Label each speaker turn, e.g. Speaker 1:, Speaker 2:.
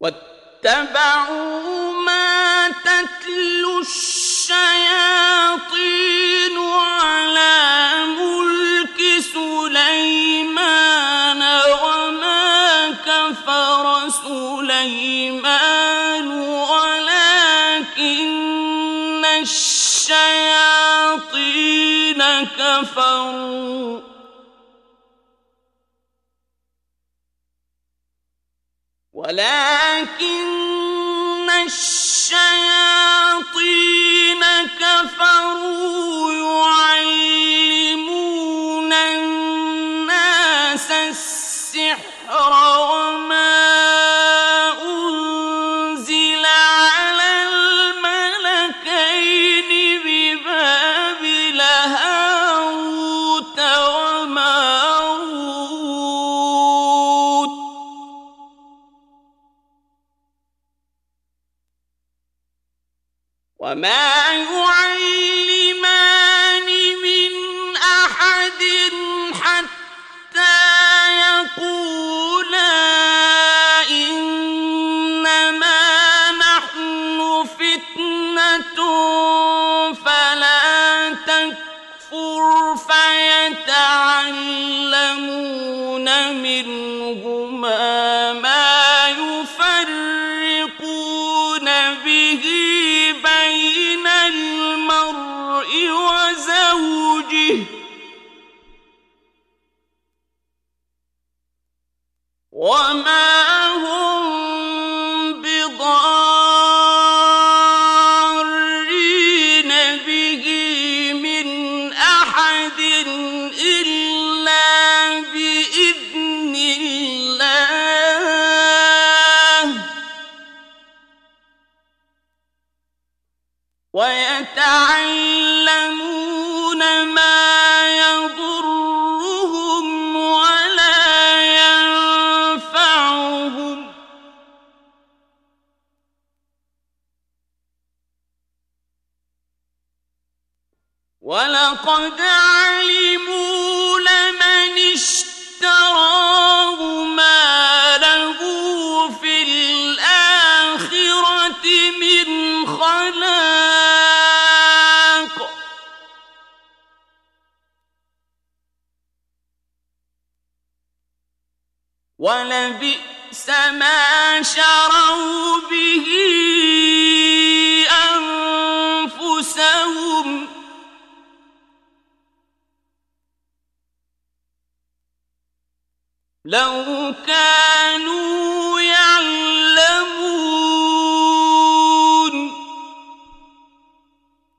Speaker 1: واتبعوا ما تتلو الشياطين على ملك سليمان وما كفر سليمان ولكن الشياطين كفروا يعلمون الناس السحر وما أنزل على الملكين ببابل هاروت وماروت وما يعلمان من أحد حتى يقولا إنما نحن فتنة فلا تكفر فيتعلمون منهما ما يفرقون به بين المرء وزوجه وما هم بضارين به من أحد إلا بإذن الله ويتعلمون ما يضرهم ولا ينفعهم ولقد علموا لمن اشتراه ما له في الآخرة من خلاق ولبئس ما شروا به أنفسهم لو كان